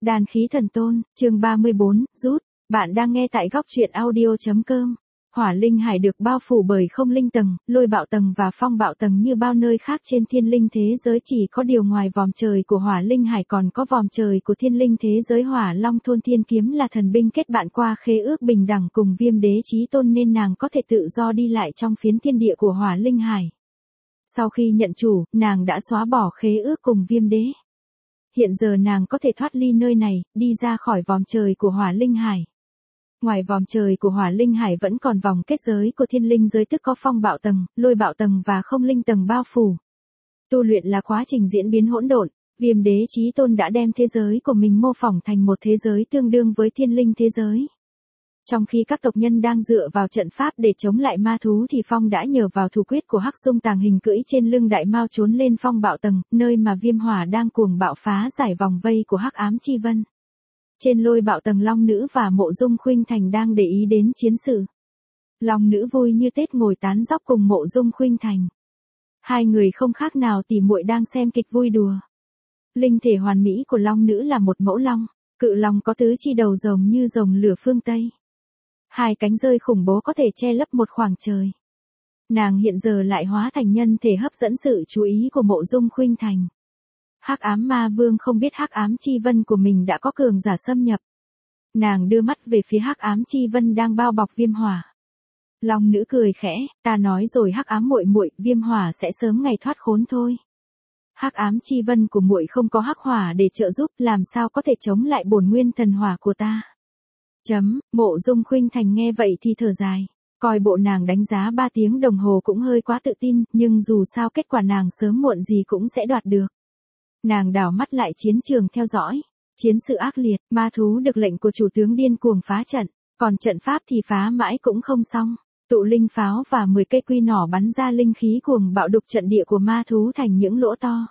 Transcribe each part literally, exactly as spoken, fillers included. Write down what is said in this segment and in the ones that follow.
Đan khí thần tôn, chương ba mươi bốn, rút. Bạn đang nghe tại góc truyện audio.com. Hỏa linh hải được bao phủ bởi không linh tầng, lôi bạo tầng và phong bạo tầng như bao nơi khác trên thiên linh thế giới, chỉ có điều ngoài vòm trời của hỏa linh hải còn có vòm trời của thiên linh thế giới. Hỏa long thôn thiên kiếm là thần binh kết bạn qua khế ước bình đẳng cùng Viêm đế chí tôn nên nàng có thể tự do đi lại trong phiến thiên địa của hỏa linh hải. Sau khi nhận chủ, nàng đã xóa bỏ khế ước cùng Viêm đế. Hiện giờ nàng có thể thoát ly nơi này, đi ra khỏi vòm trời của hỏa linh hải. Ngoài vòm trời của hỏa linh hải vẫn còn vòng kết giới của thiên linh giới, tức có phong bạo tầng, lôi bạo tầng và không linh tầng bao phủ. Tu luyện là quá trình diễn biến hỗn độn, Viêm đế chí tôn đã đem thế giới của mình mô phỏng thành một thế giới tương đương với thiên linh thế giới. Trong khi các tộc nhân đang dựa vào trận pháp để chống lại ma thú thì Phong đã nhờ vào thủ quyết của Hắc Dung tàng hình cưỡi trên lưng đại mao trốn lên phong bạo tầng, nơi mà viêm hỏa đang cuồng bạo phá giải vòng vây của Hắc ám chi vân. Trên lôi bạo tầng, Long Nữ và Mộ Dung Khuynh Thành đang để ý đến chiến sự. Long Nữ vui như Tết ngồi tán dóc cùng Mộ Dung Khuynh Thành. Hai người không khác nào tỉ muội đang xem kịch vui đùa. Linh thể hoàn mỹ của Long Nữ là một mẫu long, cự long có tứ chi đầu rồng như rồng lửa phương Tây. Hai cánh rơi khủng bố có thể che lấp một khoảng trời. Nàng hiện giờ lại hóa thành nhân thể hấp dẫn sự chú ý của Mộ Dung Khuynh Thành. Hắc ám ma vương không biết hắc ám chi vân của mình đã có cường giả xâm nhập. Nàng đưa mắt về phía hắc ám chi vân đang bao bọc viêm hỏa. Long Nữ cười khẽ, ta nói rồi hắc ám muội muội, viêm hỏa sẽ sớm ngày thoát khốn thôi. Hắc ám chi vân của muội không có hắc hỏa để trợ giúp, làm sao có thể chống lại bổn nguyên thần hỏa của ta. Chấm, Mộ Dung Khuynh Thành nghe vậy thì thở dài, coi bộ nàng đánh giá ba tiếng đồng hồ cũng hơi quá tự tin, nhưng dù sao kết quả nàng sớm muộn gì cũng sẽ đoạt được. Nàng đảo mắt lại chiến trường theo dõi, chiến sự ác liệt, ma thú được lệnh của chủ tướng điên cuồng phá trận, còn trận pháp thì phá mãi cũng không xong, tụ linh pháo và mười cây quy nỏ bắn ra linh khí cuồng bạo đục trận địa của ma thú thành những lỗ to.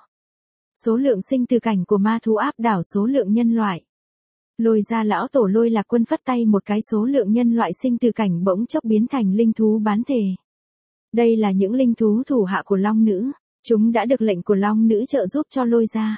Số lượng sinh từ cảnh của ma thú áp đảo số lượng nhân loại. Lôi ra lão tổ Lôi Lạc Quân phất tay một cái, số lượng nhân loại sinh từ cảnh bỗng chốc biến thành linh thú bán thể. Đây là những linh thú thủ hạ của Long Nữ, chúng đã được lệnh của Long Nữ trợ giúp cho Lôi ra.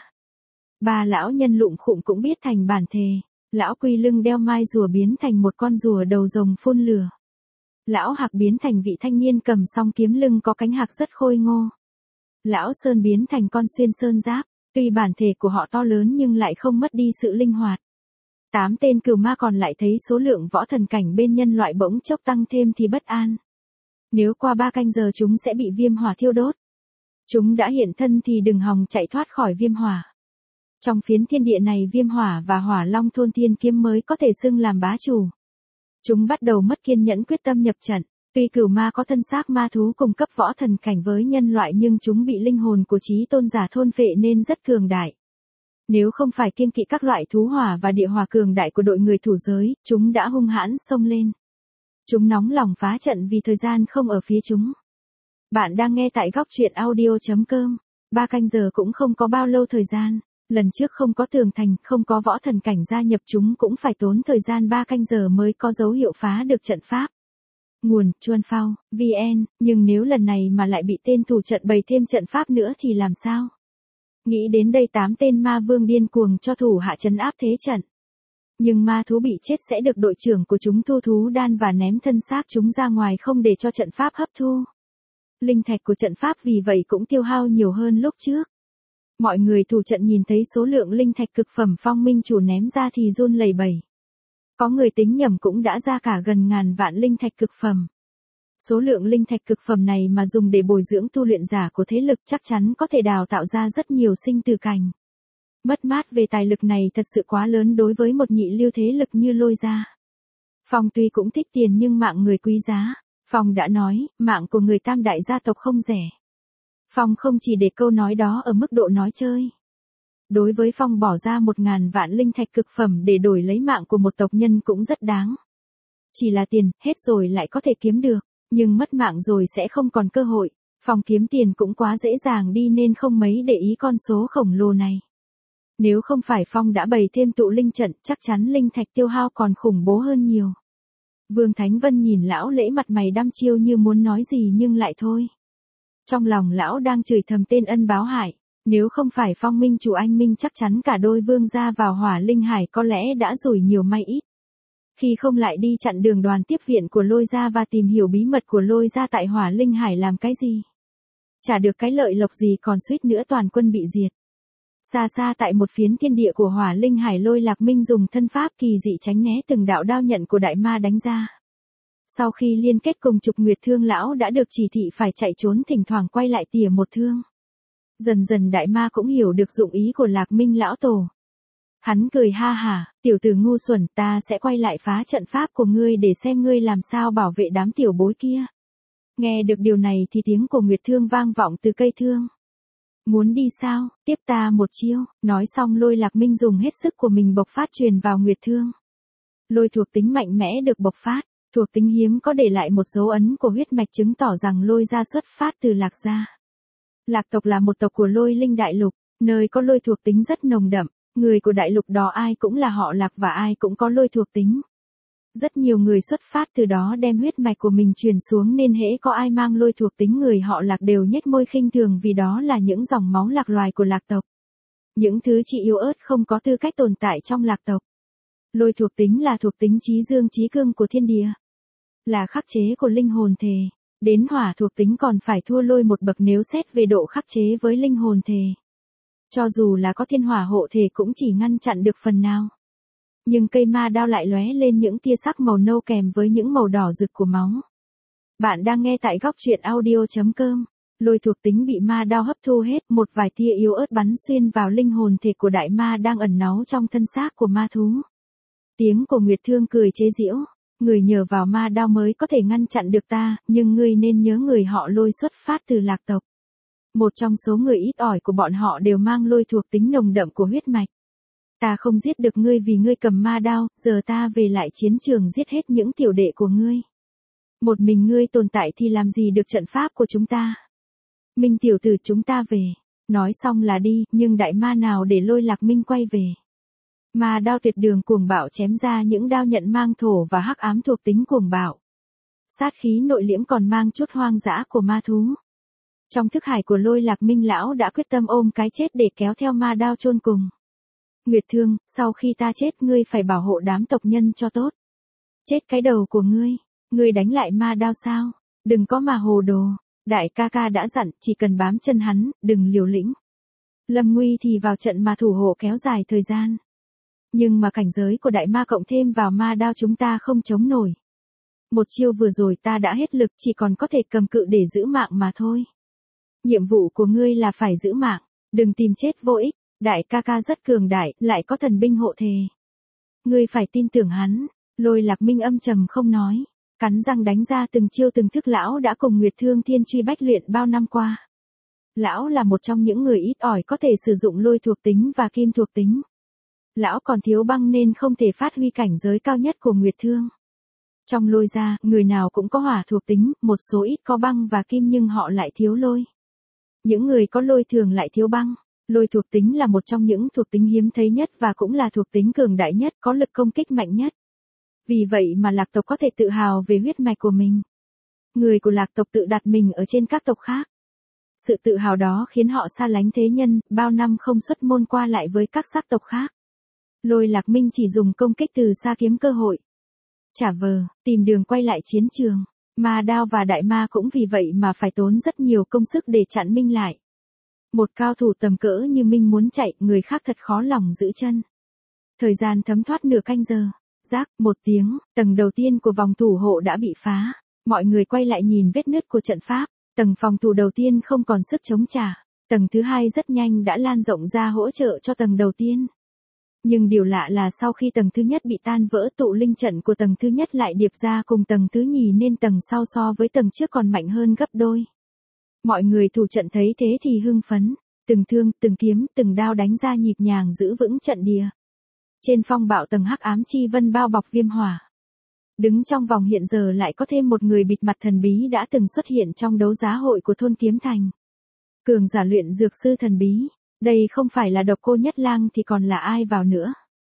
Ba lão nhân lụng khụng cũng biết thành bản thể, lão Quy lưng đeo mai rùa biến thành một con rùa đầu rồng phun lửa. Lão Hạc biến thành vị thanh niên cầm song kiếm lưng có cánh hạc rất khôi ngô. Lão Sơn biến thành con xuyên sơn giáp, tuy bản thể của họ to lớn nhưng lại không mất đi sự linh hoạt. Tám tên cừu ma còn lại thấy số lượng võ thần cảnh bên nhân loại bỗng chốc tăng thêm thì bất an. Nếu qua ba canh giờ chúng sẽ bị viêm hỏa thiêu đốt. Chúng đã hiện thân thì đừng hòng chạy thoát khỏi viêm hỏa. Trong phiến thiên địa này, viêm hỏa và hỏa long thôn thiên kiếm mới có thể xưng làm bá chủ. Chúng bắt đầu mất kiên nhẫn quyết tâm nhập trận. Tuy cửu ma có thân xác ma thú cùng cấp võ thần cảnh với nhân loại nhưng chúng bị linh hồn của chí tôn giả thôn phệ nên rất cường đại. Nếu không phải kiêng kỵ các loại thú hỏa và địa hỏa cường đại của đội người thủ giới, chúng đã hung hãn xông lên. Chúng nóng lòng phá trận vì thời gian không ở phía chúng. Bạn đang nghe tại góc truyện audio.com. Ba canh giờ cũng không có bao lâu thời gian. Lần trước không có tường thành, không có võ thần cảnh gia nhập, chúng cũng phải tốn thời gian ba canh giờ mới có dấu hiệu phá được trận pháp. Nguồn, Chuan Phao, vê en, nhưng nếu lần này mà lại bị tên thủ trận bày thêm trận pháp nữa thì làm sao? Nghĩ đến đây, tám tên ma vương điên cuồng cho thủ hạ trấn áp thế trận. Nhưng ma thú bị chết sẽ được đội trưởng của chúng thu thú đan và ném thân xác chúng ra ngoài không để cho trận pháp hấp thu. Linh thạch của trận pháp vì vậy cũng tiêu hao nhiều hơn lúc trước. Mọi người thủ trận nhìn thấy số lượng linh thạch cực phẩm Phong Minh chủ ném ra thì run lẩy bẩy. Có người tính nhầm cũng đã ra cả gần ngàn vạn linh thạch cực phẩm. Số lượng linh thạch cực phẩm này mà dùng để bồi dưỡng tu luyện giả của thế lực chắc chắn có thể đào tạo ra rất nhiều sinh từ cảnh. Mất mát về tài lực này thật sự quá lớn đối với một nhị lưu thế lực như Lôi gia. Phong tuy cũng thích tiền nhưng mạng người quý giá. Phong đã nói, mạng của người tam đại gia tộc không rẻ. Phong không chỉ để câu nói đó ở mức độ nói chơi. Đối với Phong bỏ ra một ngàn vạn linh thạch cực phẩm để đổi lấy mạng của một tộc nhân cũng rất đáng. Chỉ là tiền, hết rồi lại có thể kiếm được, nhưng mất mạng rồi sẽ không còn cơ hội. Phong kiếm tiền cũng quá dễ dàng đi nên không mấy để ý con số khổng lồ này. Nếu không phải Phong đã bày thêm tụ linh trận, chắc chắn linh thạch tiêu hao còn khủng bố hơn nhiều. Vương Thánh Vân nhìn lão lễ mặt mày đăm chiêu như muốn nói gì nhưng lại thôi. Trong lòng lão đang chửi thầm tên ân báo hại. Nếu không phải Phong Minh chủ anh Minh chắc chắn cả đôi vương gia vào Hỏa Linh Hải có lẽ đã rủi nhiều may ít. Khi không lại đi chặn đường đoàn tiếp viện của Lôi gia và tìm hiểu bí mật của Lôi gia tại Hỏa Linh Hải làm cái gì. Chả được cái lợi lộc gì còn suýt nữa toàn quân bị diệt. Xa xa tại một phiến thiên địa của Hỏa Linh Hải, Lôi Lạc Minh dùng thân pháp kỳ dị tránh né từng đạo đao nhận của đại ma đánh ra. Sau khi liên kết cùng Trục Nguyệt Thương lão đã được chỉ thị phải chạy trốn, thỉnh thoảng quay lại tỉa một thương. Dần dần đại ma cũng hiểu được dụng ý của Lạc Minh lão tổ. Hắn cười ha hả, tiểu tử ngu xuẩn, ta sẽ quay lại phá trận pháp của ngươi để xem ngươi làm sao bảo vệ đám tiểu bối kia. Nghe được điều này thì tiếng của Nguyệt Thương vang vọng từ cây thương. Muốn đi sao, tiếp ta một chiêu, nói xong Lôi Lạc Minh dùng hết sức của mình bộc phát truyền vào Nguyệt Thương. Lôi thuộc tính mạnh mẽ được bộc phát, thuộc tính hiếm có để lại một dấu ấn của huyết mạch chứng tỏ rằng Lôi gia xuất phát từ Lạc gia. Lạc tộc là một tộc của Lôi Linh đại lục, nơi có lôi thuộc tính rất nồng đậm, người của đại lục đó ai cũng là họ Lạc và ai cũng có lôi thuộc tính. Rất nhiều người xuất phát từ đó đem huyết mạch của mình truyền xuống nên hễ có ai mang lôi thuộc tính người họ Lạc đều nhếch môi khinh thường vì đó là những dòng máu lạc loài của Lạc tộc. Những thứ chỉ yếu ớt không có tư cách tồn tại trong Lạc tộc. Lôi thuộc tính là thuộc tính chí dương chí cương của thiên địa. Là khắc chế của linh hồn thể. Đến hỏa thuộc tính còn phải thua lôi một bậc nếu xét về độ khắc chế với linh hồn thể. Cho dù là có thiên hỏa hộ thể cũng chỉ ngăn chặn được phần nào. Nhưng cây ma đao lại lóe lên những tia sắc màu nâu kèm với những màu đỏ rực của máu. Bạn đang nghe tại góc truyện audio chấm com. Lôi thuộc tính bị ma đao hấp thu hết, một vài tia yếu ớt bắn xuyên vào linh hồn thể của đại ma đang ẩn náu trong thân xác của ma thú. Tiếng của Nguyệt Thương cười chế giễu, người nhờ vào ma đao mới có thể ngăn chặn được ta, nhưng ngươi nên nhớ người họ Lôi xuất phát từ Lạc tộc. Một trong số người ít ỏi của bọn họ đều mang lôi thuộc tính nồng đậm của huyết mạch. Ta không giết được ngươi vì ngươi cầm ma đao, giờ ta về lại chiến trường giết hết những tiểu đệ của ngươi. Một mình ngươi tồn tại thì làm gì được trận pháp của chúng ta. Minh tiểu tử, chúng ta về. Nói xong là đi, nhưng đại ma nào để Lôi Lạc Minh quay về. Ma đao tuyệt đường cuồng bạo chém ra những đao nhận mang thổ và hắc ám thuộc tính cuồng bạo. Sát khí nội liễm còn mang chút hoang dã của ma thú. Trong thức hải của Lôi Lạc Minh lão đã quyết tâm ôm cái chết để kéo theo ma đao chôn cùng. Nguyệt Thương, sau khi ta chết ngươi phải bảo hộ đám tộc nhân cho tốt. Chết cái đầu của ngươi, ngươi đánh lại ma đao sao? Đừng có mà hồ đồ, đại ca ca đã dặn, chỉ cần bám chân hắn, đừng liều lĩnh. Lâm nguy thì vào trận mà thủ hộ kéo dài thời gian. Nhưng mà cảnh giới của đại ma cộng thêm vào ma đao chúng ta không chống nổi. Một chiêu vừa rồi ta đã hết lực, chỉ còn có thể cầm cự để giữ mạng mà thôi. Nhiệm vụ của ngươi là phải giữ mạng, đừng tìm chết vô ích. Đại ca ca rất cường đại, lại có thần binh hộ thể. Ngươi phải tin tưởng hắn. Lôi Lạc Minh âm trầm không nói, cắn răng đánh ra từng chiêu từng thức. Lão đã cùng Nguyệt Thương thiên truy bách luyện bao năm qua. Lão là một trong những người ít ỏi có thể sử dụng lôi thuộc tính và kim thuộc tính. Lão còn thiếu băng nên không thể phát huy cảnh giới cao nhất của Nguyệt Thương. Trong Lôi gia, người nào cũng có hỏa thuộc tính, một số ít có băng và kim nhưng họ lại thiếu lôi. Những người có lôi thường lại thiếu băng. Lôi thuộc tính là một trong những thuộc tính hiếm thấy nhất và cũng là thuộc tính cường đại nhất, có lực công kích mạnh nhất. Vì vậy mà Lạc tộc có thể tự hào về huyết mạch của mình. Người của Lạc tộc tự đặt mình ở trên các tộc khác. Sự tự hào đó khiến họ xa lánh thế nhân, bao năm không xuất môn qua lại với các sắc tộc khác. Lôi Lạc Minh chỉ dùng công kích từ xa kiếm cơ hội. Chả vờ, tìm đường quay lại chiến trường. Ma đao và đại ma cũng vì vậy mà phải tốn rất nhiều công sức để chặn Minh lại. Một cao thủ tầm cỡ như Minh muốn chạy, người khác thật khó lòng giữ chân. Thời gian thấm thoát nửa canh giờ. Rác, một tiếng, tầng đầu tiên của vòng thủ hộ đã bị phá. Mọi người quay lại nhìn vết nứt của trận pháp. Tầng phòng thủ đầu tiên không còn sức chống trả. Tầng thứ hai rất nhanh đã lan rộng ra hỗ trợ cho tầng đầu tiên. Nhưng điều lạ là sau khi tầng thứ nhất bị tan vỡ, tụ linh trận của tầng thứ nhất lại điệp ra cùng tầng thứ nhì nên tầng sau so với tầng trước còn mạnh hơn gấp đôi. Mọi người thủ trận thấy thế thì hưng phấn, từng thương, từng kiếm, từng đao đánh ra nhịp nhàng giữ vững trận địa. Trên phong bạo tầng hắc ám chi vân bao bọc viêm hỏa. Đứng trong vòng hiện giờ lại có thêm một người bịt mặt thần bí đã từng xuất hiện trong đấu giá hội của thôn Kiếm Thành. Cường giả luyện dược sư thần bí, đây không phải là Độc Cô Nhất Lang thì còn là ai vào nữa.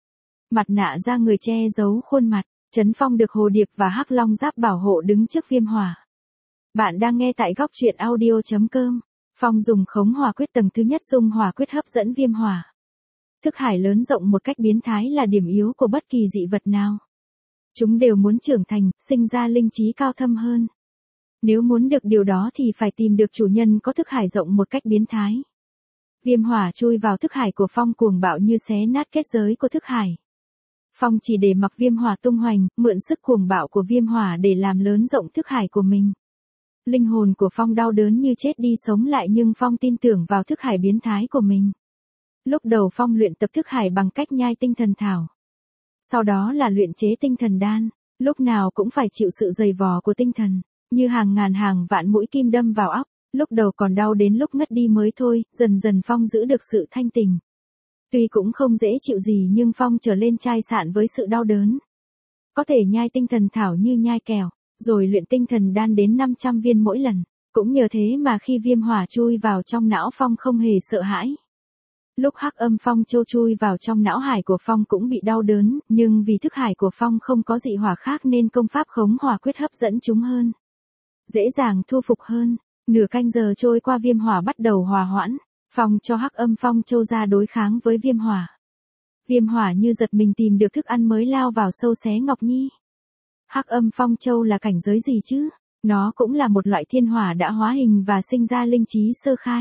Mặt nạ da người che giấu khuôn mặt, Trấn Phong được Hồ Điệp và Hắc Long Giáp bảo hộ đứng trước viêm hỏa. Bạn đang nghe tại góc truyện audio chấm com. Phong dùng khống hỏa quyết tầng thứ nhất dung hỏa quyết hấp dẫn viêm hỏa. Thức hải lớn rộng một cách biến thái là điểm yếu của bất kỳ dị vật nào. Chúng đều muốn trưởng thành, sinh ra linh trí cao thâm hơn. Nếu muốn được điều đó thì phải tìm được chủ nhân có thức hải rộng một cách biến thái. Viêm hỏa chui vào thức hải của Phong cuồng bạo như xé nát kết giới của thức hải. Phong chỉ để mặc viêm hỏa tung hoành, mượn sức cuồng bạo của viêm hỏa để làm lớn rộng thức hải của mình. Linh hồn của Phong đau đớn như chết đi sống lại nhưng Phong tin tưởng vào thức hải biến thái của mình. Lúc đầu Phong luyện tập thức hải bằng cách nhai tinh thần thảo. Sau đó là luyện chế tinh thần đan, lúc nào cũng phải chịu sự dày vò của tinh thần, như hàng ngàn hàng vạn mũi kim đâm vào óc, lúc đầu còn đau đến lúc ngất đi mới thôi, dần dần Phong giữ được sự thanh tỉnh. Tuy cũng không dễ chịu gì nhưng Phong trở lên chai sạn với sự đau đớn. Có thể nhai tinh thần thảo như nhai kẹo, rồi luyện tinh thần đan đến năm trăm viên mỗi lần, cũng nhờ thế mà khi viêm hỏa chui vào trong não Phong không hề sợ hãi. Lúc hắc âm phong châu chui vào trong não hải của Phong cũng bị đau đớn, nhưng vì thức hải của Phong không có dị hỏa khác nên công pháp khống hỏa quyết hấp dẫn chúng hơn. Dễ dàng thu phục hơn, nửa canh giờ trôi qua viêm hỏa bắt đầu hòa hoãn, Phong cho hắc âm phong châu ra đối kháng với viêm hỏa. Viêm hỏa như giật mình tìm được thức ăn mới lao vào sâu xé Ngọc Nhi. Hắc âm phong châu là cảnh giới gì chứ? Nó cũng là một loại thiên hỏa đã hóa hình và sinh ra linh trí sơ khai.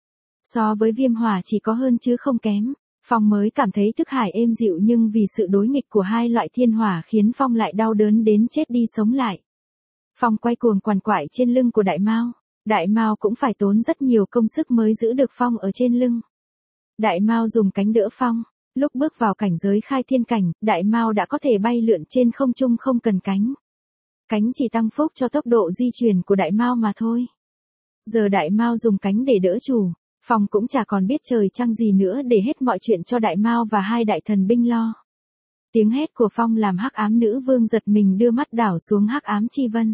So với viêm hỏa chỉ có hơn chứ không kém, Phong mới cảm thấy thức hải êm dịu nhưng vì sự đối nghịch của hai loại thiên hỏa khiến Phong lại đau đớn đến chết đi sống lại. Phong quay cuồng quằn quại trên lưng của Đại Mao, Đại Mao cũng phải tốn rất nhiều công sức mới giữ được Phong ở trên lưng. Đại Mao dùng cánh đỡ Phong, lúc bước vào cảnh giới khai thiên cảnh, Đại Mao đã có thể bay lượn trên không trung không cần cánh. Cánh chỉ tăng phúc cho tốc độ di chuyển của Đại Mao mà thôi. Giờ Đại Mao dùng cánh để đỡ chủ, Phong cũng chả còn biết trời trăng gì nữa để hết mọi chuyện cho Đại Mao và hai đại thần binh lo. Tiếng hét của Phong làm hắc ám nữ vương giật mình đưa mắt đảo xuống hắc ám chi vân.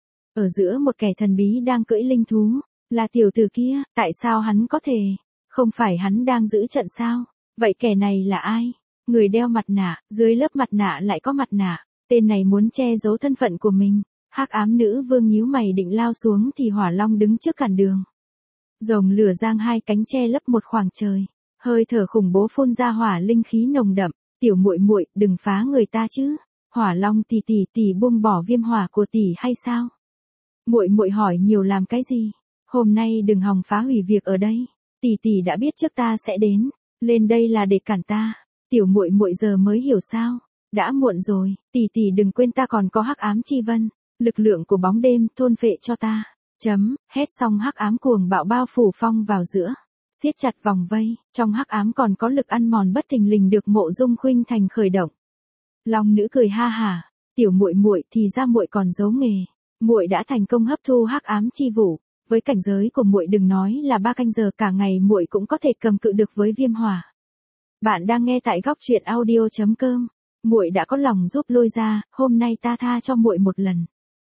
Ở giữa một kẻ thần bí đang cưỡi linh thú, là tiểu tử kia, tại sao hắn có thể? Không phải hắn đang giữ trận sao? Vậy kẻ này là ai? Người đeo mặt nạ, dưới lớp mặt nạ lại có mặt nạ, tên này muốn che giấu thân phận của mình. Hắc ám nữ vương nhíu mày định lao xuống thì Hỏa Long đứng trước cản đường. Rồng lửa giang hai cánh che lấp một khoảng trời, hơi thở khủng bố phun ra hỏa linh khí nồng đậm, "Tiểu muội muội, đừng phá người ta chứ. Hỏa Long tỷ tỷ tỷ buông bỏ viêm hỏa của tỷ hay sao?" "Muội muội hỏi nhiều làm cái gì? Hôm nay đừng hòng phá hủy việc ở đây. Tỷ tỷ đã biết trước ta sẽ đến, lên đây là để cản ta. Tiểu muội muội giờ mới hiểu sao? Đã muộn rồi, tỷ tỷ đừng quên ta còn có hắc ám chi vân, lực lượng của bóng đêm thôn phệ cho ta." Chấm, hét xong hắc ám cuồng bạo bao phủ Phong vào giữa, siết chặt vòng vây, trong hắc ám còn có lực ăn mòn bất thình lình được Mộ Dung Khuynh Thành khởi động. Long nữ cười ha hả, "Tiểu muội muội thì ra muội còn giấu nghề, muội đã thành công hấp thu hắc ám chi vụ, với cảnh giới của muội đừng nói là ba canh giờ cả ngày muội cũng có thể cầm cự được với viêm hỏa." Bạn đang nghe tại góc truyện audio chấm com. Muội đã có lòng giúp Lôi ra, hôm nay ta tha cho muội một lần.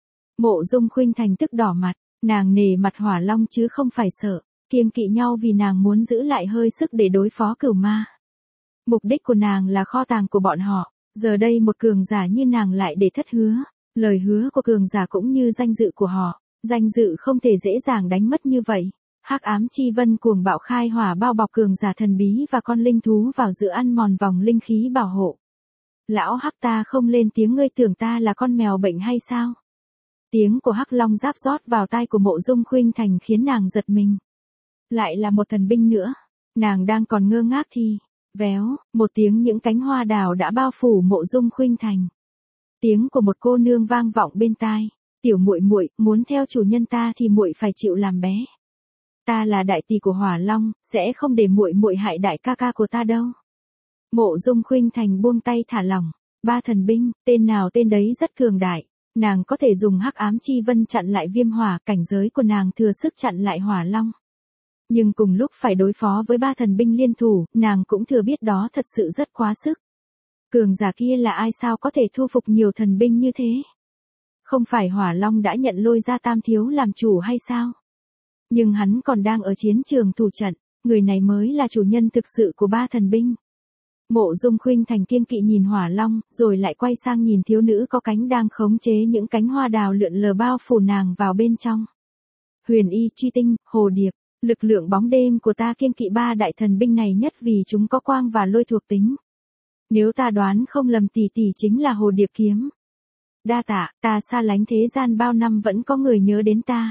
Mộ Dung Khuynh Thành tức đỏ mặt. Nàng nể mặt Hỏa Long chứ không phải sợ, kiêng kỵ nhau vì nàng muốn giữ lại hơi sức để đối phó cửu ma. Mục đích của nàng là kho tàng của bọn họ, giờ đây một cường giả như nàng lại để thất hứa, lời hứa của cường giả cũng như danh dự của họ, danh dự không thể dễ dàng đánh mất như vậy. Hắc ám chi vân cuồng bạo khai hỏa bao bọc cường giả thần bí và con linh thú vào giữa ăn mòn vòng linh khí bảo hộ. "Lão Hắc ta không lên tiếng ngươi tưởng ta là con mèo bệnh hay sao?" Tiếng của Hắc Long giáp rót vào tai của Mộ Dung Khuynh Thành khiến nàng giật mình. Lại là một thần binh nữa. Nàng đang còn ngơ ngác thì, véo, một tiếng những cánh hoa đào đã bao phủ Mộ Dung Khuynh Thành. Tiếng của một cô nương vang vọng bên tai, "Tiểu muội muội, muốn theo chủ nhân ta thì muội phải chịu làm bé. Ta là đại tỷ của Hỏa Long, sẽ không để muội muội hại đại ca ca của ta đâu." Mộ Dung Khuynh Thành buông tay thả lỏng, ba thần binh, tên nào tên đấy rất cường đại. Nàng có thể dùng hắc ám chi vân chặn lại viêm hỏa, cảnh giới của nàng thừa sức chặn lại Hỏa Long. Nhưng cùng lúc phải đối phó với ba thần binh liên thủ, nàng cũng thừa biết đó thật sự rất quá sức. Cường giả kia là ai sao có thể thu phục nhiều thần binh như thế? Không phải Hỏa Long đã nhận Lôi ra Tam thiếu làm chủ hay sao? Nhưng hắn còn đang ở chiến trường thủ trận, người này mới là chủ nhân thực sự của ba thần binh. Mộ Dung Khuynh Thành kiêng kỵ nhìn Hỏa Long, rồi lại quay sang nhìn thiếu nữ có cánh đang khống chế những cánh hoa đào lượn lờ bao phủ nàng vào bên trong. Huyền y truy tinh, hồ điệp, Lực lượng bóng đêm của ta kiêng kỵ ba đại thần binh này nhất vì chúng có quang và lôi thuộc tính. Nếu ta đoán không lầm tỷ tỷ chính là hồ điệp kiếm. Đa tạ, ta xa lánh thế gian bao năm vẫn có người nhớ đến ta.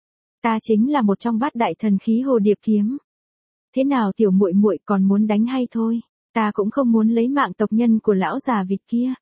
Ta chính là một trong bát đại thần khí hồ điệp kiếm. Thế nào tiểu muội muội còn muốn đánh hay thôi, ta cũng không muốn lấy mạng tộc nhân của lão già vịt kia.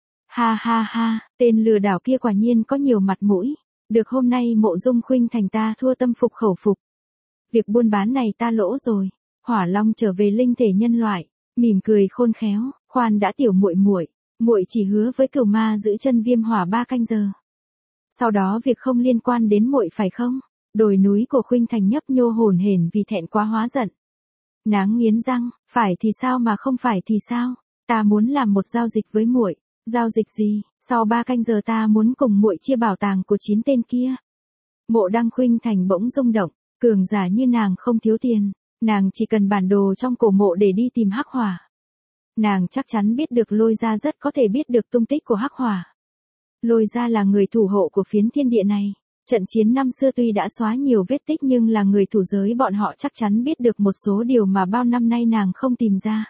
Ha ha ha, tên lừa đảo kia quả nhiên có nhiều mặt mũi, được hôm nay Mộ Dung Khuynh Thành ta thua tâm phục khẩu phục. Việc buôn bán này ta lỗ rồi. Hỏa Long trở về linh thể nhân loại, mỉm cười khôn khéo, khoan đã tiểu muội muội, muội chỉ hứa với Cửu Ma giữ chân Viêm Hỏa ba canh giờ. Sau đó việc không liên quan đến muội phải không? Đồi núi của Khuynh Thành nhấp nhô hổn hển vì thẹn quá hóa giận. Nàng nghiến răng, phải thì sao mà không phải thì sao? Ta muốn làm một giao dịch với muội. Giao dịch gì? Sau ba canh giờ ta muốn cùng muội chia bảo tàng của chín tên kia. Mộ Đăng Khuynh Thành bỗng rung động, cường giả như nàng không thiếu tiền, nàng chỉ cần bản đồ trong cổ mộ để đi tìm Hắc Hỏa. Nàng chắc chắn biết được Lôi Gia rất có thể biết được tung tích của Hắc Hỏa. Lôi Gia là người thủ hộ của phiến thiên địa này. Trận chiến năm xưa tuy đã xóa nhiều vết tích nhưng là người thủ giới bọn họ chắc chắn biết được một số điều mà bao năm nay nàng không tìm ra.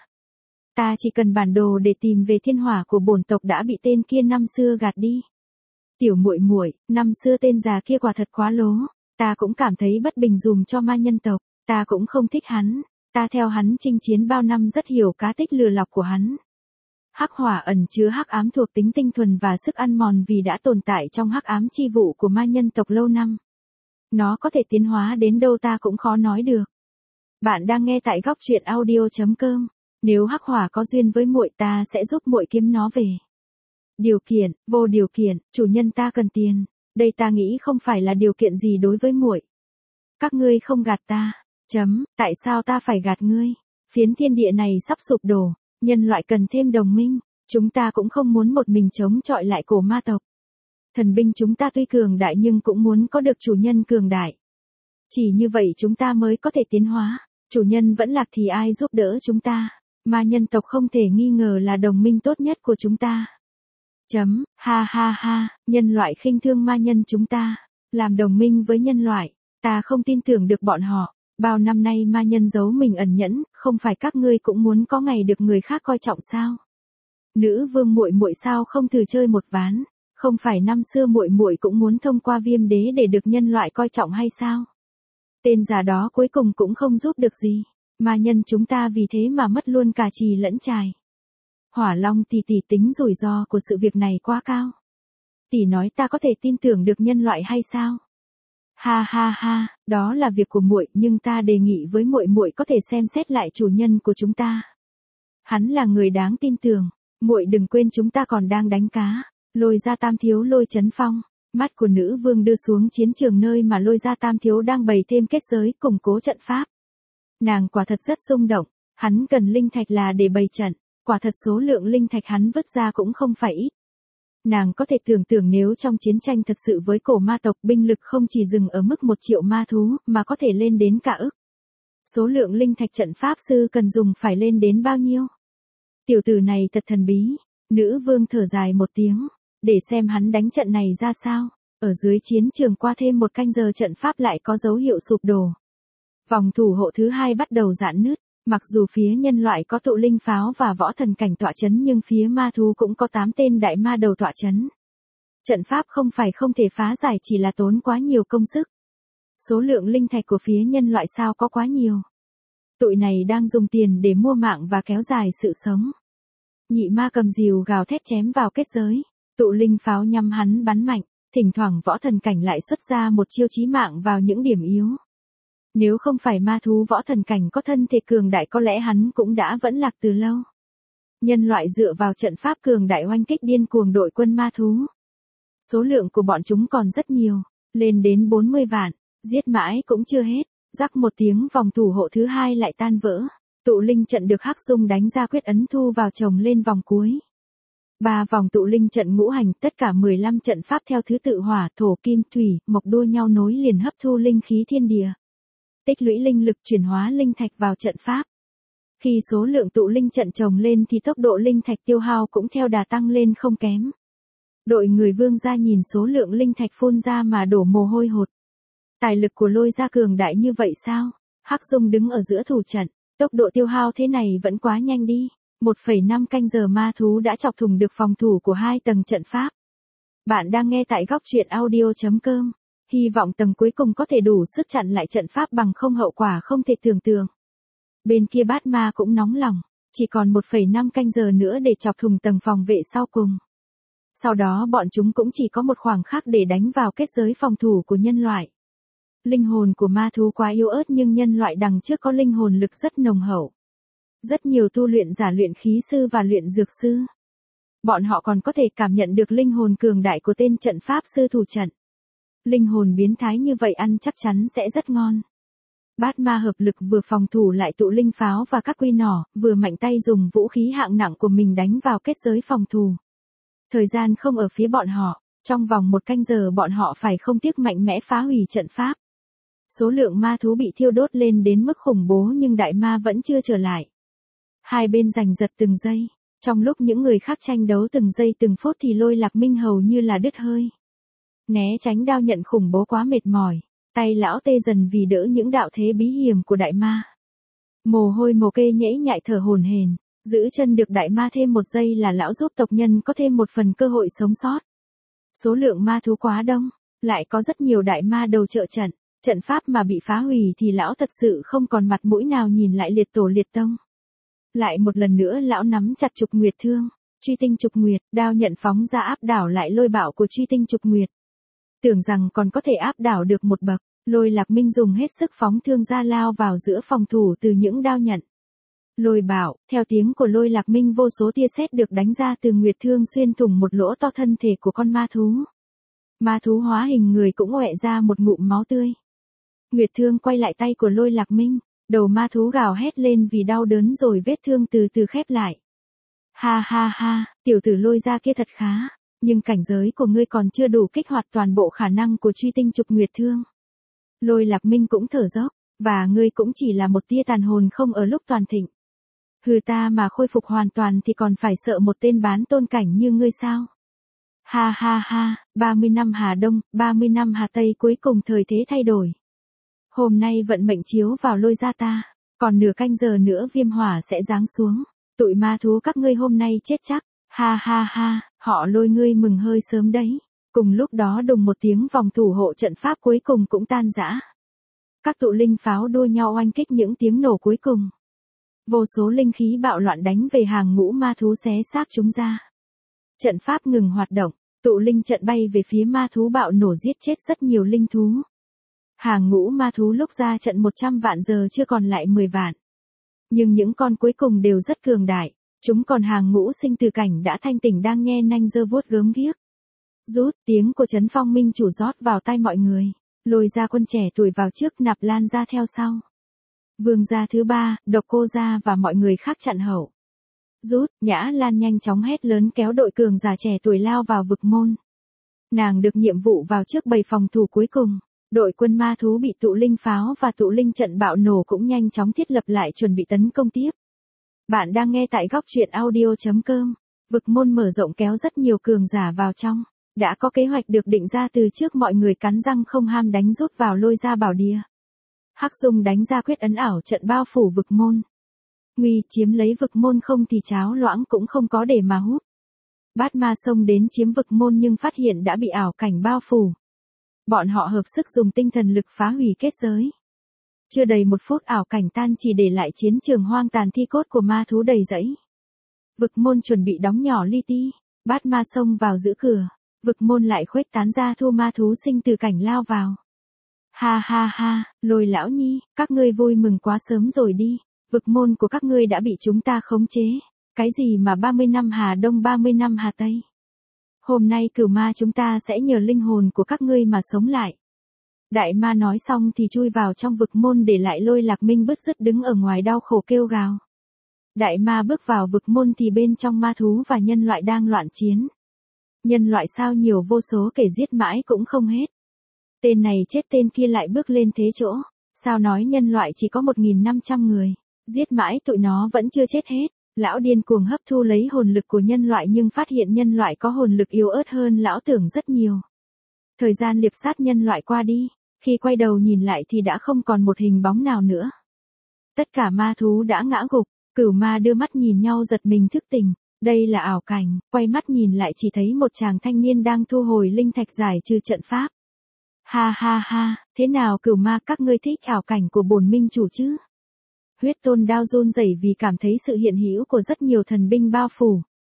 Ta chỉ cần bản đồ để tìm về thiên hỏa của bổn tộc đã bị tên kia năm xưa gạt đi. Tiểu muội muội, năm xưa tên già kia quả thật quá lố, ta cũng cảm thấy bất bình dùm cho ma nhân tộc, ta cũng không thích hắn, ta theo hắn chinh chiến bao năm rất hiểu cá tích lừa lọc của hắn. Hắc hỏa ẩn chứa hắc ám thuộc tính tinh thuần và sức ăn mòn vì đã tồn tại trong hắc ám chi vụ của ma nhân tộc lâu năm. Nó có thể tiến hóa đến đâu ta cũng khó nói được. Bạn đang nghe tại góc truyện audio chấm com. Nếu hắc hỏa có duyên với muội ta sẽ giúp muội kiếm nó về. Điều kiện, vô điều kiện, chủ nhân ta cần tiền. Đây ta nghĩ không phải là điều kiện gì đối với muội. Các ngươi không gạt ta. Chấm, tại sao ta phải gạt ngươi? Phiến thiên địa này sắp sụp đổ. Nhân loại cần thêm đồng minh, chúng ta cũng không muốn một mình chống chọi lại cổ ma tộc. Thần binh chúng ta tuy cường đại nhưng cũng muốn có được chủ nhân cường đại. Chỉ như vậy chúng ta mới có thể tiến hóa, chủ nhân vẫn lạc thì ai giúp đỡ chúng ta, ma nhân tộc không thể nghi ngờ là đồng minh tốt nhất của chúng ta. Chấm, ha ha ha, nhân loại khinh thương ma nhân chúng ta, làm đồng minh với nhân loại, ta không tin tưởng được bọn họ. Bao năm nay ma nhân giấu mình ẩn nhẫn, không phải các ngươi cũng muốn có ngày được người khác coi trọng sao? Nữ vương muội muội sao không thử chơi một ván, không phải năm xưa muội muội cũng muốn thông qua Viêm Đế để được nhân loại coi trọng hay sao? Tên già đó cuối cùng cũng không giúp được gì, ma nhân chúng ta vì thế mà mất luôn cả trì lẫn trài. Hỏa Long tỷ tỷ tính rủi ro của sự việc này quá cao. Tỷ nói ta có thể tin tưởng được nhân loại hay sao? Ha ha ha, đó là việc của muội, nhưng ta đề nghị với muội muội có thể xem xét lại chủ nhân của chúng ta. Hắn là người đáng tin tưởng, muội đừng quên chúng ta còn đang đánh cá. Lôi Gia Tam thiếu Lôi Chấn Phong, mắt của nữ vương đưa xuống chiến trường nơi mà Lôi Gia Tam thiếu đang bày thêm kết giới củng cố trận pháp. Nàng quả thật rất rung động, hắn cần linh thạch là để bày trận, quả thật số lượng linh thạch hắn vứt ra cũng không phải ít. Nàng có thể tưởng tượng nếu trong chiến tranh thật sự với cổ ma tộc binh lực không chỉ dừng ở mức một triệu ma thú mà có thể lên đến cả ức. Số lượng linh thạch trận pháp sư cần dùng phải lên đến bao nhiêu? Tiểu tử này thật thần bí, nữ vương thở dài một tiếng, để xem hắn đánh trận này ra sao. Ở dưới chiến trường qua thêm một canh giờ trận pháp lại có dấu hiệu sụp đổ. Vòng thủ hộ thứ hai bắt đầu giãn nứt. Mặc dù phía nhân loại có tụ linh pháo và võ thần cảnh tọa chấn nhưng phía ma thú cũng có tám tên đại ma đầu tọa chấn. Trận pháp không phải không thể phá giải chỉ là tốn quá nhiều công sức. Số lượng linh thạch của phía nhân loại sao có quá nhiều. Tụi này đang dùng tiền để mua mạng và kéo dài sự sống. Nhị ma cầm rìu gào thét chém vào kết giới. Tụ linh pháo nhắm hắn bắn mạnh, thỉnh thoảng võ thần cảnh lại xuất ra một chiêu chí mạng vào những điểm yếu. Nếu không phải ma thú võ thần cảnh có thân thể cường đại có lẽ hắn cũng đã vẫn lạc từ lâu. Nhân loại dựa vào trận pháp cường đại oanh kích điên cuồng đội quân ma thú. Số lượng của bọn chúng còn rất nhiều, lên đến bốn mươi vạn, giết mãi cũng chưa hết. Rắc một tiếng vòng thủ hộ thứ hai lại tan vỡ. Tụ linh trận được Hắc Dung đánh ra quyết ấn thu vào chồng lên vòng cuối. Ba vòng tụ linh trận ngũ hành, tất cả mười lăm trận pháp theo thứ tự hỏa, thổ, kim, thủy, mộc đua nhau nối liền hấp thu linh khí thiên địa. Tích lũy linh lực chuyển hóa linh thạch vào trận pháp. Khi số lượng tụ linh trận chồng lên thì tốc độ linh thạch tiêu hao cũng theo đà tăng lên không kém. Đội người Vương gia nhìn số lượng linh thạch phun ra mà đổ mồ hôi hột. Tài lực của lôi gia cường đại như vậy sao? Hắc Dung đứng ở giữa thủ trận, tốc độ tiêu hao thế này vẫn quá nhanh đi. một phẩy năm canh giờ ma thú đã chọc thủng được phòng thủ của hai tầng trận pháp. Bạn đang nghe tại góc truyện audio chấm com. Hy vọng tầng cuối cùng có thể đủ sức chặn lại trận pháp bằng không hậu quả không thể tưởng tượng. Bên kia bát ma cũng nóng lòng, chỉ còn một phẩy năm canh giờ nữa để chọc thủng tầng phòng vệ sau cùng. Sau đó bọn chúng cũng chỉ có một khoảng khắc để đánh vào kết giới phòng thủ của nhân loại. Linh hồn của ma thú quá yếu ớt nhưng nhân loại đằng trước có linh hồn lực rất nồng hậu. Rất nhiều tu luyện giả luyện khí sư và luyện dược sư. Bọn họ còn có thể cảm nhận được linh hồn cường đại của tên trận pháp sư thủ trận. Linh hồn biến thái như vậy ăn chắc chắn sẽ rất ngon. Bát ma hợp lực vừa phòng thủ lại tụ linh pháo và các quy nỏ, vừa mạnh tay dùng vũ khí hạng nặng của mình đánh vào kết giới phòng thủ. Thời gian không ở phía bọn họ, trong vòng một canh giờ bọn họ phải không tiếc mạnh mẽ phá hủy trận pháp. Số lượng ma thú bị thiêu đốt lên đến mức khủng bố nhưng đại ma vẫn chưa trở lại. Hai bên giành giật từng giây, trong lúc những người khác tranh đấu từng giây từng phút thì Lôi Lạc Minh hầu như là đứt hơi. Né tránh đao nhận khủng bố quá mệt mỏi, tay lão tê dần vì đỡ những đạo thế bí hiểm của đại ma. Mồ hôi mồ kê nhễ nhại thở hổn hển, giữ chân được đại ma thêm một giây là lão giúp tộc nhân có thêm một phần cơ hội sống sót. Số lượng ma thú quá đông, lại có rất nhiều đại ma đầu trợ trận. Trận pháp mà bị phá hủy thì lão thật sự không còn mặt mũi nào nhìn lại liệt tổ liệt tông. Lại một lần nữa lão nắm chặt trục nguyệt thương, truy tinh trục nguyệt, đao nhận phóng ra áp đảo lại lôi bạo của truy tinh trục nguyệt. Tưởng rằng còn có thể áp đảo được một bậc, Lôi Lạc Minh dùng hết sức phóng thương ra lao vào giữa phòng thủ từ những đao nhận. Lôi bạo, theo tiếng của Lôi Lạc Minh vô số tia sét được đánh ra từ nguyệt thương xuyên thủng một lỗ to thân thể của con ma thú. Ma thú hóa hình người cũng ọe ra một ngụm máu tươi. Nguyệt thương quay lại tay của Lôi Lạc Minh, đầu ma thú gào hét lên vì đau đớn rồi vết thương từ từ khép lại. Ha ha ha, tiểu tử Lôi gia kia thật khá, nhưng cảnh giới của ngươi còn chưa đủ kích hoạt toàn bộ khả năng của truy tinh trục nguyệt thương. Lôi Lạc Minh cũng thở dốc, và ngươi cũng chỉ là một tia tàn hồn không ở lúc toàn thịnh. Hừ, ta mà khôi phục hoàn toàn thì còn phải sợ một tên bán tôn cảnh như ngươi sao? Ha ha ha, ba mươi năm Hà Đông, ba mươi năm Hà Tây cuối cùng thời thế thay đổi. Hôm nay vận mệnh chiếu vào Lôi gia ta, còn nửa canh giờ nữa viêm hỏa sẽ giáng xuống. Tụi ma thú các ngươi hôm nay chết chắc. Ha ha ha, họ Lôi ngươi mừng hơi sớm đấy. Cùng lúc đó đùng một tiếng vòng thủ hộ trận pháp cuối cùng cũng tan rã. Các tụ linh pháo đua nhau oanh kích những tiếng nổ cuối cùng. Vô số linh khí bạo loạn đánh về hàng ngũ ma thú xé xác chúng ra. Trận pháp ngừng hoạt động, tụ linh trận bay về phía ma thú bạo nổ giết chết rất nhiều linh thú. Hàng ngũ ma thú lúc ra trận một trăm vạn giờ chưa còn lại mười vạn. Nhưng những con cuối cùng đều rất cường đại, chúng còn hàng ngũ sinh tử cảnh đã thanh tỉnh đang nghe nanh dơ vuốt gớm ghiếc. Rút tiếng của Trấn Phong Minh chủ rót vào tai mọi người, Lôi gia quân trẻ tuổi vào trước, Nạp Lan gia theo sau. Vương gia thứ ba, Độc Cô gia và mọi người khác chặn hậu. Rút, Nhã Lan nhanh chóng hét lớn kéo đội cường giả trẻ tuổi lao vào vực môn. Nàng được nhiệm vụ vào trước bầy phòng thủ cuối cùng. Đội quân ma thú bị tụ linh pháo và tụ linh trận bạo nổ cũng nhanh chóng thiết lập lại chuẩn bị tấn công tiếp. Bạn đang nghe tại góc truyện audio chấm com. Vực môn mở rộng kéo rất nhiều cường giả vào trong. Đã có kế hoạch được định ra từ trước, mọi người cắn răng không ham đánh rút vào Lôi gia bảo địa. Hắc Dung đánh ra quyết ấn ảo trận bao phủ vực môn. Nguy chiếm lấy vực môn không thì cháo loãng cũng không có để mà hút. Bát ma xông đến chiếm vực môn nhưng phát hiện đã bị ảo cảnh bao phủ. Bọn họ hợp sức dùng tinh thần lực phá hủy kết giới. Chưa đầy một phút ảo cảnh tan chỉ để lại chiến trường hoang tàn thi cốt của ma thú đầy rẫy. Vực môn chuẩn bị đóng nhỏ li ti, bát ma xông vào giữ cửa, vực môn lại khuếch tán ra thu ma thú sinh từ cảnh lao vào. Ha ha ha, Lôi lão nhi, các ngươi vui mừng quá sớm rồi đi, vực môn của các ngươi đã bị chúng ta khống chế. Cái gì mà ba mươi năm Hà Đông ba mươi năm Hà Tây? Hôm nay cửu ma chúng ta sẽ nhờ linh hồn của các ngươi mà sống lại. Đại ma nói xong thì chui vào trong vực môn để lại Lôi Lạc Minh bứt rứt đứng ở ngoài đau khổ kêu gào. Đại ma bước vào vực môn thì bên trong ma thú và nhân loại đang loạn chiến. Nhân loại sao nhiều vô số kể giết mãi cũng không hết. Tên này chết tên kia lại bước lên thế chỗ. Sao nói nhân loại chỉ có một nghìn năm trăm người. Giết mãi tụi nó vẫn chưa chết hết. Lão điên cuồng hấp thu lấy hồn lực của nhân loại nhưng phát hiện nhân loại có hồn lực yếu ớt hơn lão tưởng rất nhiều. Thời gian liệp sát nhân loại qua đi. Khi quay đầu nhìn lại thì đã không còn một hình bóng nào nữa. Tất cả ma thú đã ngã gục, cửu ma đưa mắt nhìn nhau giật mình thức tỉnh. Đây là ảo cảnh, quay mắt nhìn lại chỉ thấy một chàng thanh niên đang thu hồi linh thạch giải trừ trận pháp. Ha ha ha, thế nào cửu ma, các ngươi thích ảo cảnh của bổn minh chủ chứ? Huyết tôn đao run rẩy vì cảm thấy sự hiện hữu của rất nhiều thần binh bao phủ.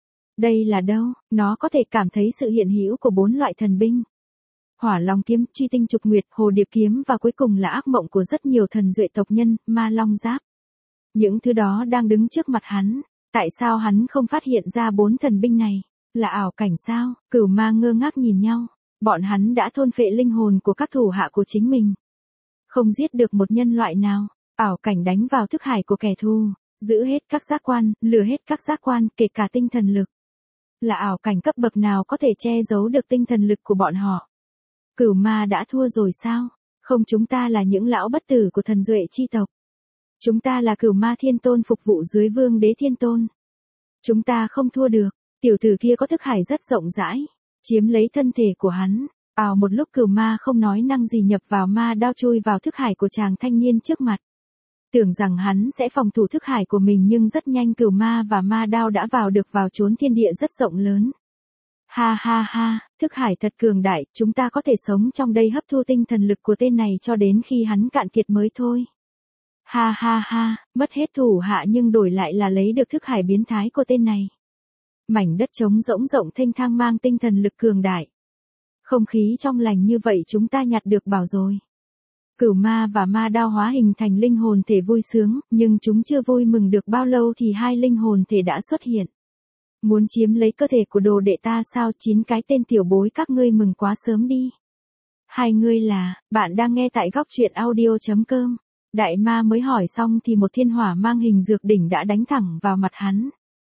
Đây là đâu? Nó có thể cảm thấy sự hiện hữu của bốn loại thần binh. Hỏa long kiếm, truy tinh trục nguyệt, hồ điệp kiếm và cuối cùng là ác mộng của rất nhiều thần duệ tộc nhân, ma long giáp. Những thứ đó đang đứng trước mặt hắn. Tại sao hắn không phát hiện ra bốn thần binh này? Là ảo cảnh sao? Cửu ma ngơ ngác nhìn nhau. Bọn hắn đã thôn phệ linh hồn của các thủ hạ của chính mình. Không giết được một nhân loại nào. Ảo cảnh đánh vào thức hải của kẻ thù. Giữ hết các giác quan, lừa hết các giác quan, kể cả tinh thần lực. Là ảo cảnh cấp bậc nào có thể che giấu được tinh thần lực của bọn họ? Cửu ma đã thua rồi sao? Không, chúng ta là những lão bất tử của thần duệ chi tộc. Chúng ta là cửu ma thiên tôn phục vụ dưới vương đế thiên tôn. Chúng ta không thua được. Tiểu tử kia có thức hải rất rộng rãi. Chiếm lấy thân thể của hắn. Ào một lúc cửu ma không nói năng gì nhập vào ma đao chui vào thức hải của chàng thanh niên trước mặt. Tưởng rằng hắn sẽ phòng thủ thức hải của mình nhưng rất nhanh cửu ma và ma đao đã vào được vào chốn thiên địa rất rộng lớn. Ha ha ha, thức hải thật cường đại, chúng ta có thể sống trong đây hấp thu tinh thần lực của tên này cho đến khi hắn cạn kiệt mới thôi. Ha ha ha, mất hết thủ hạ nhưng đổi lại là lấy được thức hải biến thái của tên này. Mảnh đất trống rỗng rộng thênh thang mang tinh thần lực cường đại. Không khí trong lành như vậy chúng ta nhặt được bảo rồi. Cửu ma và ma đao hóa hình thành linh hồn thể vui sướng, nhưng chúng chưa vui mừng được bao lâu thì hai linh hồn thể đã xuất hiện. Muốn chiếm lấy cơ thể của đồ đệ ta sao? Chín cái tên tiểu bối các ngươi mừng quá sớm đi. Hai ngươi là, bạn đang nghe tại góc truyện audio chấm com. Đại ma mới hỏi xong thì một thiên hỏa mang hình dược đỉnh đã đánh thẳng vào mặt hắn.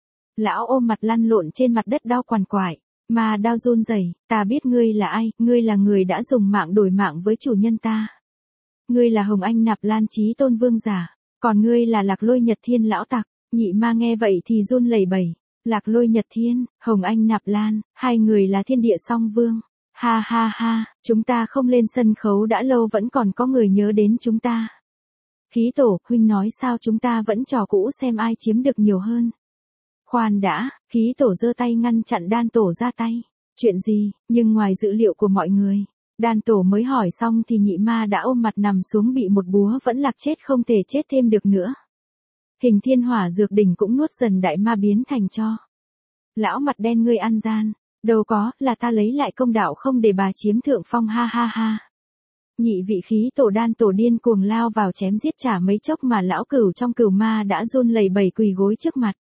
Lão ôm mặt lăn lộn trên mặt đất đau quằn quại. Ma đao run rẩy, ta biết ngươi là ai, ngươi là người đã dùng mạng đổi mạng với chủ nhân ta. Ngươi là Hồng Anh Nạp Lan Chí Tôn vương giả, còn ngươi là Lạc Lôi Nhật Thiên lão tặc. Nhị ma nghe vậy thì run lẩy bẩy. Lạc Lôi Nhật Thiên, Hồng Anh Nạp Lan, hai người là thiên địa song vương. Ha ha ha, chúng ta không lên sân khấu đã lâu vẫn còn có người nhớ đến chúng ta. Khí tổ, huynh nói sao chúng ta vẫn trò cũ xem ai chiếm được nhiều hơn. Khoan đã, khí tổ giơ tay ngăn chặn đan tổ ra tay. Chuyện gì, nhưng ngoài dữ liệu của mọi người. Đan tổ mới hỏi xong thì nhị ma đã ôm mặt nằm xuống bị một búa vẫn lạc chết không thể chết thêm được nữa. Hình thiên hỏa dược đỉnh cũng nuốt dần đại ma biến thành tro. Lão mặt đen ngươi ăn gian, đâu có, là ta lấy lại công đạo không để bà chiếm thượng phong ha ha ha. Nhị vị khí tổ đan tổ điên cuồng lao vào chém giết trả mấy chốc mà lão cửu trong cửu ma đã run lẩy bẩy quỳ gối trước mặt.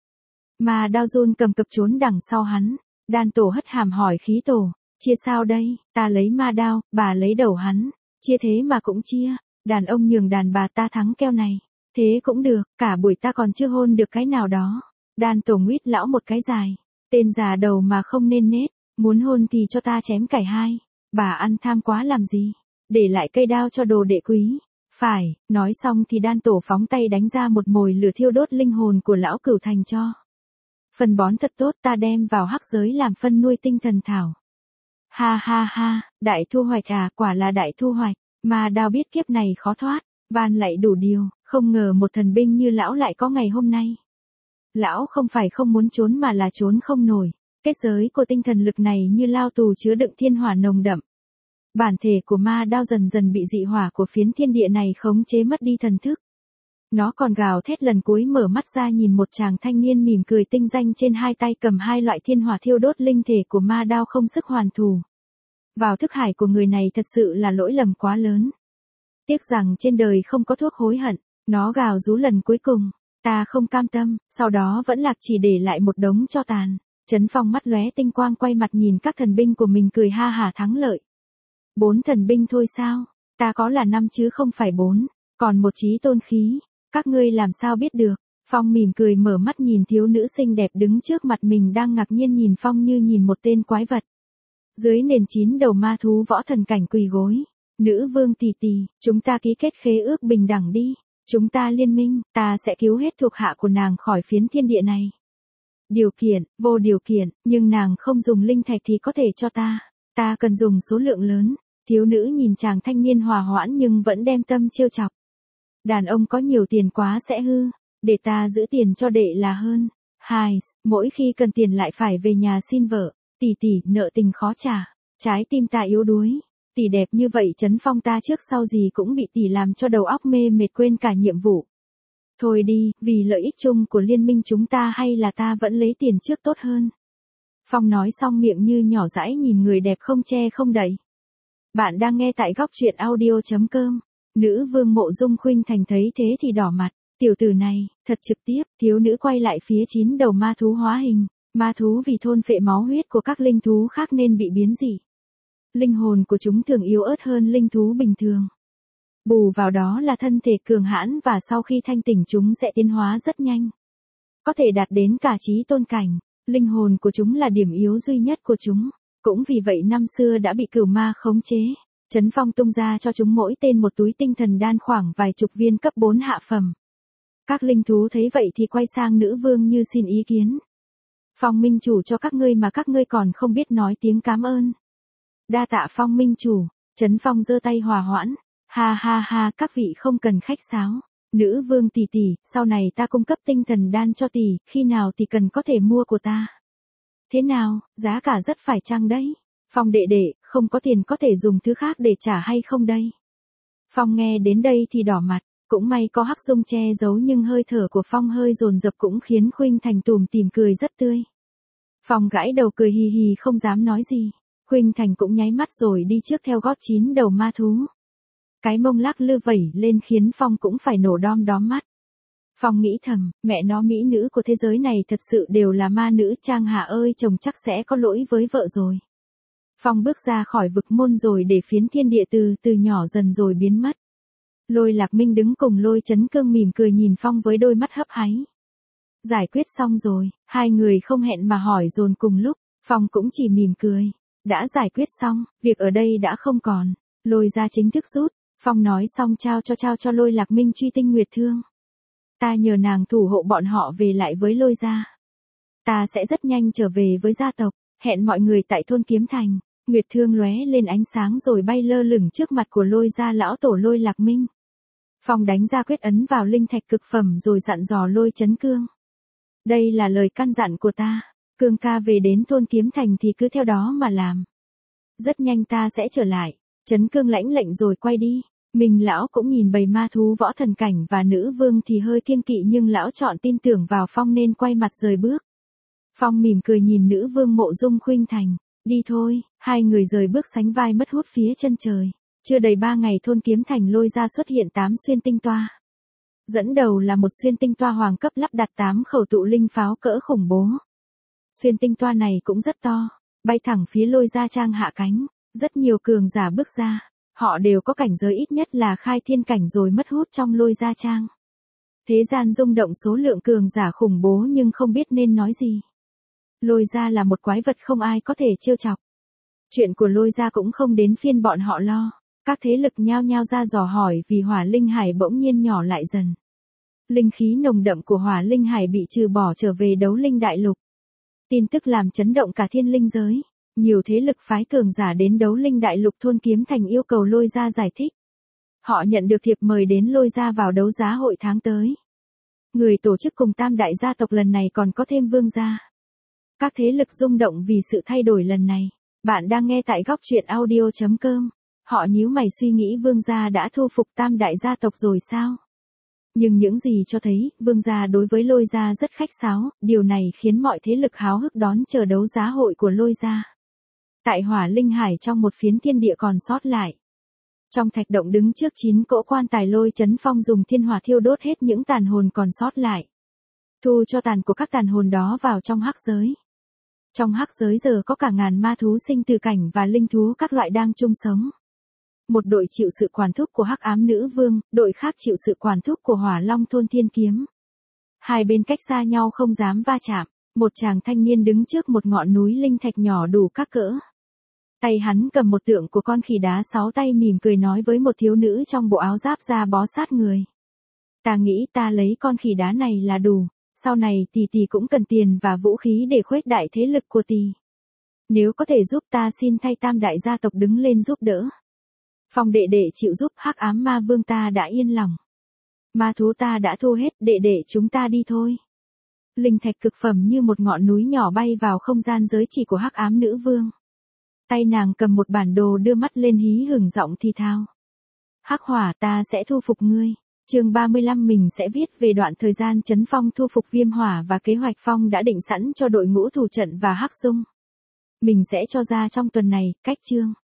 Ma đao run cầm cập trốn đằng sau hắn, đan tổ hất hàm hỏi khí tổ, chia sao đây, ta lấy ma đao, bà lấy đầu hắn, chia thế mà cũng chia, đàn ông nhường đàn bà ta thắng keo này, thế cũng được, cả buổi ta còn chưa hôn được cái nào đó. Đan tổ nguyết lão một cái dài, tên già đầu mà không nên nết, muốn hôn thì cho ta chém cải hai, bà ăn tham quá làm gì, để lại cây đao cho đồ đệ quý. Phải, nói xong thì đan tổ phóng tay đánh ra một mồi lửa thiêu đốt linh hồn của lão cửu thành cho. Phân bón thật tốt ta đem vào hắc giới làm phân nuôi tinh thần thảo. Ha ha ha, đại thu hoạch à, quả là đại thu hoạch, mà đao biết kiếp này khó thoát, van lại đủ điều, không ngờ một thần binh như lão lại có ngày hôm nay. Lão không phải không muốn trốn mà là trốn không nổi, kết giới của tinh thần lực này như lao tù chứa đựng thiên hỏa nồng đậm. Bản thể của ma đao dần dần bị dị hỏa của phiến thiên địa này khống chế mất đi thần thức. Nó còn gào thét lần cuối mở mắt ra nhìn một chàng thanh niên mỉm cười tinh danh trên hai tay cầm hai loại thiên hỏa thiêu đốt linh thể của ma đao không sức hoàn thù. Vào thức hải của người này thật sự là lỗi lầm quá lớn. Tiếc rằng trên đời không có thuốc hối hận, nó gào rú lần cuối cùng, ta không cam tâm, sau đó vẫn lạc chỉ để lại một đống tro tàn. Trấn Phong mắt lóe tinh quang quay mặt nhìn các thần binh của mình cười ha hả thắng lợi. Bốn thần binh thôi sao, ta có là năm chứ không phải bốn, còn một chí tôn khí. Các ngươi làm sao biết được? Phong mỉm cười mở mắt nhìn thiếu nữ xinh đẹp đứng trước mặt mình đang ngạc nhiên nhìn Phong như nhìn một tên quái vật. Dưới nền chín đầu ma thú võ thần cảnh quỳ gối. Nữ vương tỷ tỷ, chúng ta ký kết khế ước bình đẳng đi. Chúng ta liên minh, ta sẽ cứu hết thuộc hạ của nàng khỏi phiến thiên địa này. Điều kiện, vô điều kiện, nhưng nàng không dùng linh thạch thì có thể cho ta. Ta cần dùng số lượng lớn. Thiếu nữ nhìn chàng thanh niên hòa hoãn nhưng vẫn đem tâm trêu chọc. Đàn ông có nhiều tiền quá sẽ hư, để ta giữ tiền cho đệ là hơn. Hai, mỗi khi cần tiền lại phải về nhà xin vợ, tỷ tỷ nợ tình khó trả, trái tim ta yếu đuối. Tỷ đẹp như vậy Trấn Phong ta trước sau gì cũng bị tỷ làm cho đầu óc mê mệt quên cả nhiệm vụ. Thôi đi, vì lợi ích chung của liên minh chúng ta hay là ta vẫn lấy tiền trước tốt hơn. Phong nói xong miệng như nhỏ dãi nhìn người đẹp không che không đậy. Bạn đang nghe tại góc truyện audio.com. Nữ vương Mộ Dung Khuynh Thành thấy thế thì đỏ mặt. Tiểu tử này, thật trực tiếp. Thiếu nữ quay lại phía chín đầu ma thú hóa hình. Ma thú vì thôn phệ máu huyết của các linh thú khác nên bị biến dị. Linh hồn của chúng thường yếu ớt hơn linh thú bình thường. Bù vào đó là thân thể cường hãn và sau khi thanh tỉnh chúng sẽ tiến hóa rất nhanh. Có thể đạt đến cả chí tôn cảnh. Linh hồn của chúng là điểm yếu duy nhất của chúng. Cũng vì vậy năm xưa đã bị cửu ma khống chế. Trấn Phong tung ra cho chúng mỗi tên một túi tinh thần đan khoảng vài chục viên cấp bốn hạ phẩm. Các linh thú thấy vậy thì quay sang nữ vương như xin ý kiến. Phong minh chủ cho các ngươi mà các ngươi còn không biết nói tiếng cảm ơn. Đa tạ Phong minh chủ. Trấn Phong giơ tay hòa hoãn. Ha ha ha, các vị không cần khách sáo. Nữ vương tỷ tỷ, sau này ta cung cấp tinh thần đan cho tỷ, khi nào tỷ cần có thể mua của ta. Thế nào, giá cả rất phải chăng đấy? Phong đệ đệ, không có tiền có thể dùng thứ khác để trả hay không đây? Phong nghe đến đây thì đỏ mặt, cũng may có Hắc Dung che giấu nhưng hơi thở của Phong hơi dồn dập cũng khiến Khuynh Thành tủm tỉm cười rất tươi. Phong gãi đầu cười hì hì không dám nói gì. Khuynh Thành cũng nháy mắt rồi đi trước theo gót chín đầu ma thú. Cái mông lắc lư vẩy lên khiến Phong cũng phải nổ đom đóm mắt. Phong nghĩ thầm, mẹ nó mỹ nữ của thế giới này thật sự đều là ma nữ. Trang Hà ơi, chồng chắc sẽ có lỗi với vợ rồi. Phong bước ra khỏi vực môn rồi để phiến thiên địa từ từ nhỏ dần rồi biến mất. Lôi Lạc Minh đứng cùng Lôi Chấn Cương mỉm cười nhìn Phong với đôi mắt hấp háy. Giải quyết xong rồi, hai người không hẹn mà hỏi dồn cùng lúc, Phong cũng chỉ mỉm cười. Đã giải quyết xong, việc ở đây đã không còn. Lôi ra chính thức rút. Phong nói xong trao cho trao cho Lôi Lạc Minh truy tinh nguyệt thương. Ta nhờ nàng thủ hộ bọn họ về lại với Lôi gia. Ta sẽ rất nhanh trở về với gia tộc, hẹn mọi người tại thôn Kiếm Thành. Nguyệt thương lóe lên ánh sáng rồi bay lơ lửng trước mặt của Lôi gia lão tổ Lôi Lạc Minh. Phong đánh ra quyết ấn vào linh thạch cực phẩm rồi dặn dò Lôi Chấn Cương. Đây là lời căn dặn của ta, Cương ca về đến thôn Kiếm Thành thì cứ theo đó mà làm. Rất nhanh ta sẽ trở lại. Chấn Cương lãnh lệnh rồi quay đi. Mình lão cũng nhìn bầy ma thú võ thần cảnh và nữ vương thì hơi kiêng kỵ nhưng lão chọn tin tưởng vào Phong nên quay mặt rời bước. Phong mỉm cười nhìn nữ vương Mộ Dung Khuynh Thành. Đi thôi, hai người rời bước sánh vai mất hút phía chân trời. Chưa đầy ba ngày thôn Kiếm Thành Lôi ra xuất hiện tám xuyên tinh toa. Dẫn đầu là một xuyên tinh toa hoàng cấp lắp đặt tám khẩu tụ linh pháo cỡ khủng bố. Xuyên tinh toa này cũng rất to, bay thẳng phía Lôi ra trang hạ cánh. Rất nhiều cường giả bước ra, họ đều có cảnh giới ít nhất là khai thiên cảnh rồi mất hút trong Lôi gia trang. Thế gian rung động số lượng cường giả khủng bố nhưng không biết nên nói gì. Lôi gia là một quái vật không ai có thể trêu chọc. Chuyện của Lôi gia cũng không đến phiên bọn họ lo. Các thế lực nhao nhao ra dò hỏi vì Hỏa Linh Hải bỗng nhiên nhỏ lại dần. Linh khí nồng đậm của Hỏa Linh Hải bị trừ bỏ trở về Đấu Linh Đại Lục. Tin tức làm chấn động cả thiên linh giới. Nhiều thế lực phái cường giả đến Đấu Linh Đại Lục thôn Kiếm Thành yêu cầu Lôi gia giải thích. Họ nhận được thiệp mời đến Lôi gia vào đấu giá hội tháng tới. Người tổ chức cùng tam đại gia tộc lần này còn có thêm Vương gia. Các thế lực rung động vì sự thay đổi lần này. Bạn đang nghe tại góc truyện audio.com. Họ nhíu mày suy nghĩ Vương gia đã thu phục tam đại gia tộc rồi sao? Nhưng những gì cho thấy, Vương gia đối với Lôi gia rất khách sáo, điều này khiến mọi thế lực háo hức đón chờ đấu giá hội của Lôi gia. Tại Hỏa Linh Hải trong một phiến thiên địa còn sót lại. Trong thạch động đứng trước chín cỗ quan tài Lôi Chấn Phong dùng thiên hỏa thiêu đốt hết những tàn hồn còn sót lại. Thu cho tàn của các tàn hồn đó vào trong hắc giới. Trong hắc giới giờ có cả ngàn ma thú sinh từ cảnh và linh thú các loại đang chung sống. Một đội chịu sự quản thúc của Hắc Ám Nữ Vương, đội khác chịu sự quản thúc của Hỏa Long Thôn Thiên Kiếm. Hai bên cách xa nhau không dám va chạm. Một chàng thanh niên đứng trước một ngọn núi linh thạch nhỏ đủ các cỡ. Tay hắn cầm một tượng của con khỉ đá sáu tay mỉm cười nói với một thiếu nữ trong bộ áo giáp da bó sát người. Ta nghĩ ta lấy con khỉ đá này là đủ, sau này tỷ tỷ cũng cần tiền và vũ khí để khuếch đại thế lực của tỷ. Nếu có thể giúp ta xin thay tam đại gia tộc đứng lên giúp đỡ. Phong đệ đệ chịu giúp, hắc ám ma vương ta đã yên lòng. Ma thú ta đã thu hết, đệ đệ chúng ta đi thôi. Linh thạch cực phẩm như một ngọn núi nhỏ bay vào không gian giới chỉ của hắc ám nữ vương. Tay nàng cầm một bản đồ đưa mắt lên hí hửng giọng thì thào. Hắc hỏa, ta sẽ thu phục ngươi. Chương ba mươi lăm mình sẽ viết về đoạn thời gian Trấn Phong thu phục Viêm Hỏa và kế hoạch Phong đã định sẵn cho đội ngũ thủ trận và Hắc Dung. Mình sẽ cho ra trong tuần này, cách chương.